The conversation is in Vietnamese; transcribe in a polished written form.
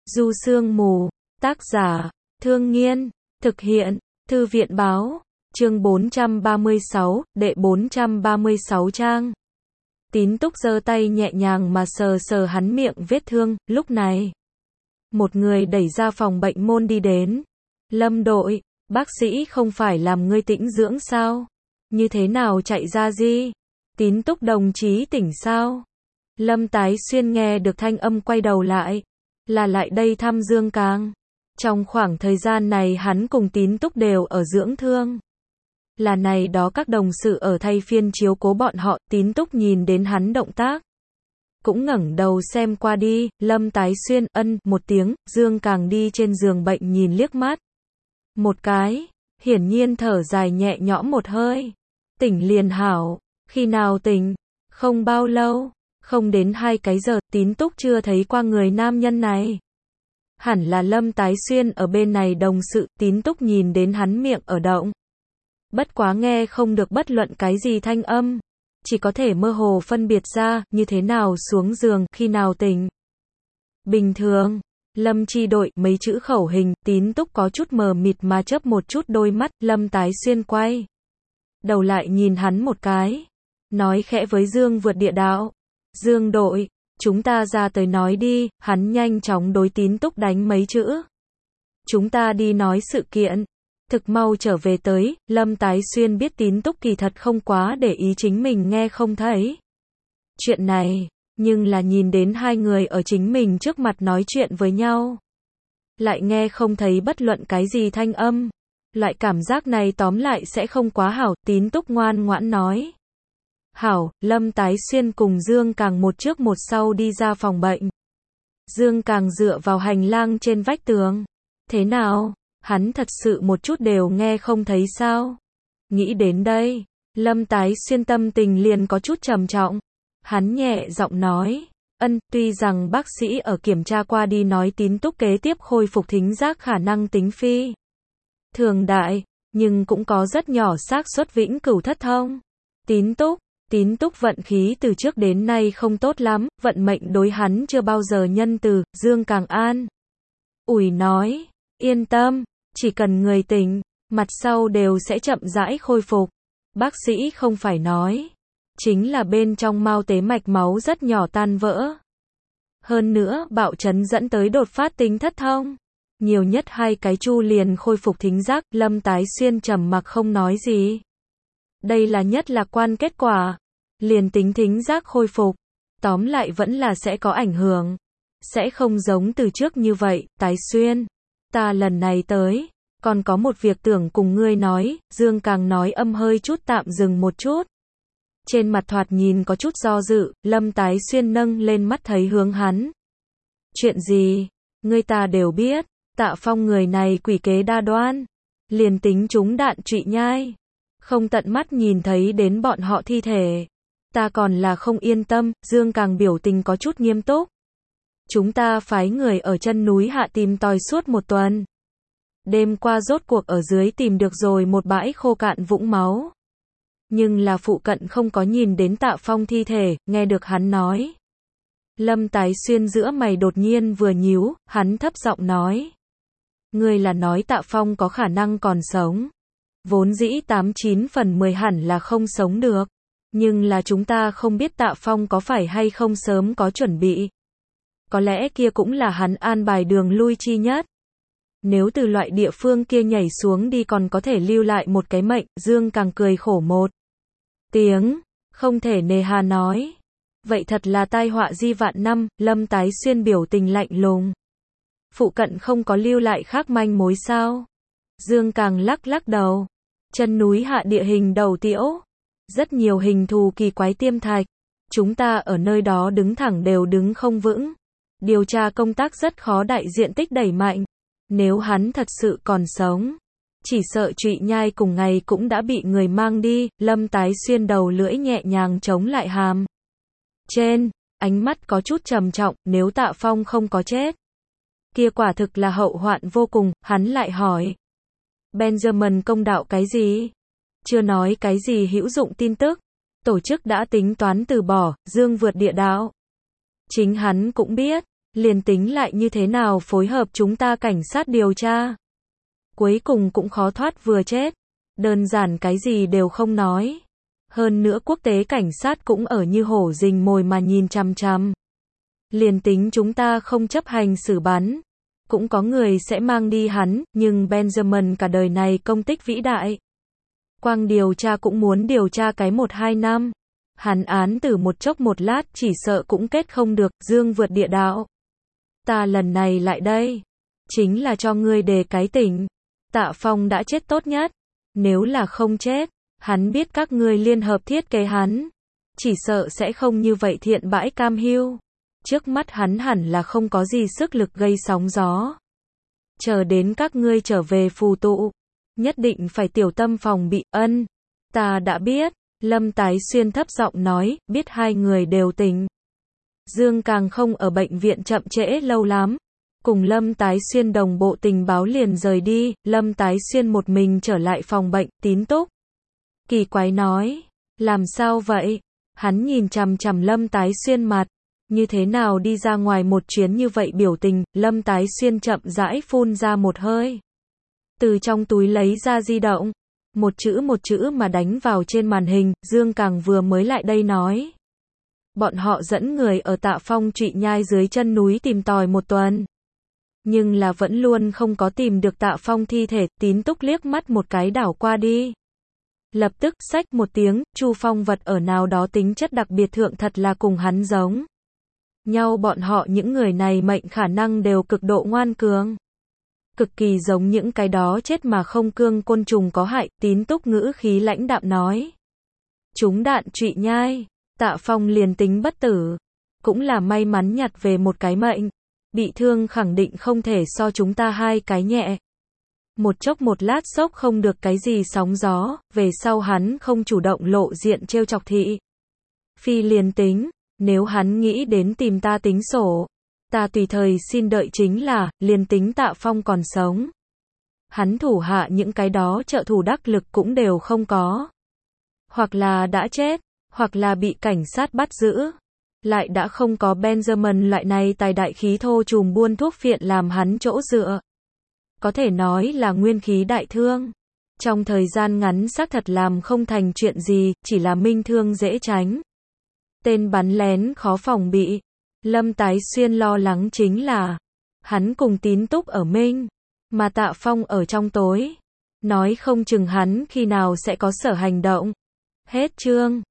Du Sương Mù, tác giả, Thương Nghiên, thực hiện, Thư viện báo, chương 436, đệ 436 trang. Tín Túc giơ tay nhẹ nhàng mà sờ sờ hắn miệng vết thương, lúc này. Một người đẩy ra phòng bệnh môn đi đến. Lâm đội, bác sĩ không phải làm ngươi tĩnh dưỡng sao? Như thế nào chạy ra gì? Tín Túc đồng chí tỉnh sao? Lâm Tái Xuyên nghe được thanh âm quay đầu lại. Là lại đây thăm Dương Càng. Trong khoảng thời gian này hắn cùng Tín Túc đều ở dưỡng thương. Là này đó các đồng sự ở thay phiên chiếu cố bọn họ, Tín Túc nhìn đến hắn động tác. Cũng ngẩng đầu xem qua đi, Lâm Tái Xuyên, ân, một tiếng, Dương Càng đi trên giường bệnh nhìn liếc mắt. Một cái, hiển nhiên thở dài nhẹ nhõm một hơi. Tỉnh liền hảo, khi nào tỉnh? Không bao lâu, không đến 2 cái giờ, Tín Túc chưa thấy qua người nam nhân này. Hẳn là Lâm Tái Xuyên ở bên này đồng sự, Tín Túc nhìn đến hắn miệng ở động. Bất quá nghe không được bất luận cái gì thanh âm. Chỉ có thể mơ hồ phân biệt ra, như thế nào xuống giường, khi nào tỉnh. Bình thường, Lâm Chi đội, mấy chữ khẩu hình, Tín Túc có chút mờ mịt mà chớp một chút đôi mắt, Lâm Tái Xuyên quay đầu lại nhìn hắn một cái. Nói khẽ với Dương vượt địa đạo. Dương đội, chúng ta ra tới nói đi, hắn nhanh chóng đối Tín Túc đánh mấy chữ. Chúng ta đi nói sự kiện. Thực mau trở về tới, Lâm Tái Xuyên biết Tín Túc kỳ thật không quá để ý chính mình nghe không thấy chuyện này, nhưng là nhìn đến hai người ở chính mình trước mặt nói chuyện với nhau. Lại nghe không thấy bất luận cái gì thanh âm. Loại cảm giác này tóm lại sẽ không quá hảo, Tín Túc ngoan ngoãn nói. Hảo, Lâm Tái Xuyên cùng Dương Càng một trước một sau đi ra phòng bệnh. Dương Càng dựa vào hành lang trên vách tường. Thế nào? Hắn thật sự một chút đều nghe không thấy sao? Nghĩ đến đây, Lâm Tái Xuyên tâm tình liền có chút trầm trọng. Hắn nhẹ giọng nói, ân, tuy rằng bác sĩ ở kiểm tra qua đi nói Tín Túc kế tiếp khôi phục thính giác khả năng tính phi thường đại, nhưng cũng có rất nhỏ xác suất vĩnh cửu thất thông. Tín Túc vận khí từ trước đến nay không tốt lắm, vận mệnh đối hắn chưa bao giờ nhân từ, Dương Càng an ủi nói, yên tâm, chỉ cần người tỉnh, mặt sau đều sẽ chậm rãi khôi phục. Bác sĩ không phải nói, chính là bên trong mao tế mạch máu rất nhỏ tan vỡ. Hơn nữa, bạo chấn dẫn tới đột phát tính thất thông. Nhiều nhất 2 cái chu liền khôi phục thính giác, Lâm Tái Xuyên trầm mặc không nói gì. Đây là nhất lạc quan kết quả. Liền tính thính giác khôi phục, tóm lại vẫn là sẽ có ảnh hưởng. Sẽ không giống từ trước như vậy, Tái Xuyên. Ta lần này tới, còn có một việc tưởng cùng ngươi nói, Dương Càng nói âm hơi chút tạm dừng một chút. Trên mặt thoạt nhìn có chút do dự, Lâm Tái Xuyên nâng lên mắt thấy hướng hắn. Chuyện gì? Ngươi ta đều biết, Tạ Phong người này quỷ kế đa đoan. Liền tính chúng đạn trụy nhai. Không tận mắt nhìn thấy đến bọn họ thi thể. Ta còn là không yên tâm, Dương Càng biểu tình có chút nghiêm túc. Chúng ta phái người ở chân núi hạ tìm tòi suốt 1 tuần. Đêm qua rốt cuộc ở dưới tìm được rồi một bãi khô cạn vũng máu. Nhưng là phụ cận không có nhìn đến Tạ Phong thi thể, nghe được hắn nói. Lâm Tái Xuyên giữa mày đột nhiên vừa nhíu, hắn thấp giọng nói. Ngươi là nói Tạ Phong có khả năng còn sống. Vốn dĩ 89 phần 10 hẳn là không sống được. Nhưng là chúng ta không biết Tạ Phong có phải hay không sớm có chuẩn bị. Có lẽ kia cũng là hắn an bài đường lui chi nhất. Nếu từ loại địa phương kia nhảy xuống đi còn có thể lưu lại một cái mệnh, Dương Càng cười khổ một tiếng, không thể nề hà nói. Vậy thật là tai họa di vạn năm, Lâm Tái Xuyên biểu tình lạnh lùng. Phụ cận không có lưu lại khác manh mối sao? Dương Càng lắc lắc đầu. Chân núi hạ địa hình đầu tiễu. Rất nhiều hình thù kỳ quái tiêm thạch. Chúng ta ở nơi đó đứng thẳng đều đứng không vững. Điều tra công tác rất khó đại diện tích đẩy mạnh. Nếu hắn thật sự còn sống, chỉ sợ trụy nhai cùng ngày cũng đã bị người mang đi. Lâm Tái Xuyên đầu lưỡi nhẹ nhàng chống lại hàm trên, ánh mắt có chút trầm trọng, nếu Tạ Phong không có chết, kia quả thực là hậu hoạn vô cùng. Hắn lại hỏi, Benjamin công đạo cái gì? Chưa nói cái gì hữu dụng tin tức. Tổ chức đã tính toán từ bỏ, Dương vượt địa đạo. Chính hắn cũng biết, Liền tính lại như thế nào phối hợp chúng ta cảnh sát điều tra. Cuối cùng cũng khó thoát vừa chết. Đơn giản cái gì đều không nói. Hơn nữa quốc tế cảnh sát cũng ở như hổ rình mồi mà nhìn chằm chằm. Liền tính chúng ta không chấp hành xử bắn, cũng có người sẽ mang đi hắn, nhưng Benjamin cả đời này công tích vĩ đại. Quang điều tra cũng muốn điều tra cái 1-2 năm. Hắn án tử một chốc một lát chỉ sợ cũng kết không được, dương vượt địa đạo. Ta lần này lại đây, chính là cho ngươi đề cái tỉnh. Tạ Phong đã chết tốt nhất. Nếu là không chết, hắn biết các ngươi liên hợp thiết kế hắn. Chỉ sợ sẽ không như vậy thiện bãi cam hiu. Trước mắt hắn hẳn là không có gì sức lực gây sóng gió. Chờ đến các ngươi trở về phù tụ. Nhất định phải tiểu tâm phòng bị, ân. Ta đã biết. Lâm Tái Xuyên thấp giọng nói, biết hai người đều tỉnh. Dương càng không ở bệnh viện chậm trễ lâu lắm. Cùng Lâm Tái Xuyên đồng bộ tình báo liền rời đi, Lâm Tái Xuyên một mình trở lại phòng bệnh, Tín Túc. Kỳ quái nói, làm sao vậy? Hắn nhìn chằm chằm Lâm Tái Xuyên mặt, như thế nào đi ra ngoài một chuyến như vậy biểu tình, Lâm Tái Xuyên chậm rãi phun ra một hơi. Từ trong túi lấy ra di động, một chữ mà đánh vào trên màn hình, Dương Càng vừa mới lại đây nói. Bọn họ dẫn người ở Tạ Phong Trụy Nhai dưới chân núi tìm tòi một tuần. Nhưng là vẫn luôn không có tìm được Tạ Phong thi thể, Tín Túc liếc mắt một cái đảo qua đi. Lập tức xách một tiếng, Chu Phong vật ở nào đó tính chất đặc biệt thượng thật là cùng hắn giống nhau, bọn họ những người này mệnh khả năng đều cực độ ngoan cường. Cực kỳ giống những cái đó chết mà không cương côn trùng có hại, Tín Túc ngữ khí lãnh đạm nói. Chúng đạn Trụy Nhai, Tạ Phong liền tính bất tử, cũng là may mắn nhặt về một cái mệnh. Bị thương khẳng định không thể so chúng ta hai cái nhẹ. Một chốc một lát sốc không được cái gì sóng gió, về sau hắn không chủ động lộ diện trêu chọc thị. Phi liền tính, nếu hắn nghĩ đến tìm ta tính sổ, ta tùy thời xin đợi, chính là, liền tính Tạ Phong còn sống. Hắn thủ hạ những cái đó trợ thủ đắc lực cũng đều không có. Hoặc là đã chết, hoặc là bị cảnh sát bắt giữ. Lại đã không có Benjamin loại này tài đại khí thô trùm buôn thuốc phiện làm hắn chỗ dựa. Có thể nói là nguyên khí đại thương. Trong thời gian ngắn xác thật làm không thành chuyện gì, chỉ là minh thương dễ tránh. Tên bắn lén khó phòng bị. Lâm Tái Xuyên lo lắng chính là, hắn cùng Tín Túc ở minh, mà Tạ Phong ở trong tối. Nói không chừng hắn khi nào sẽ có sở hành động. Hết chương.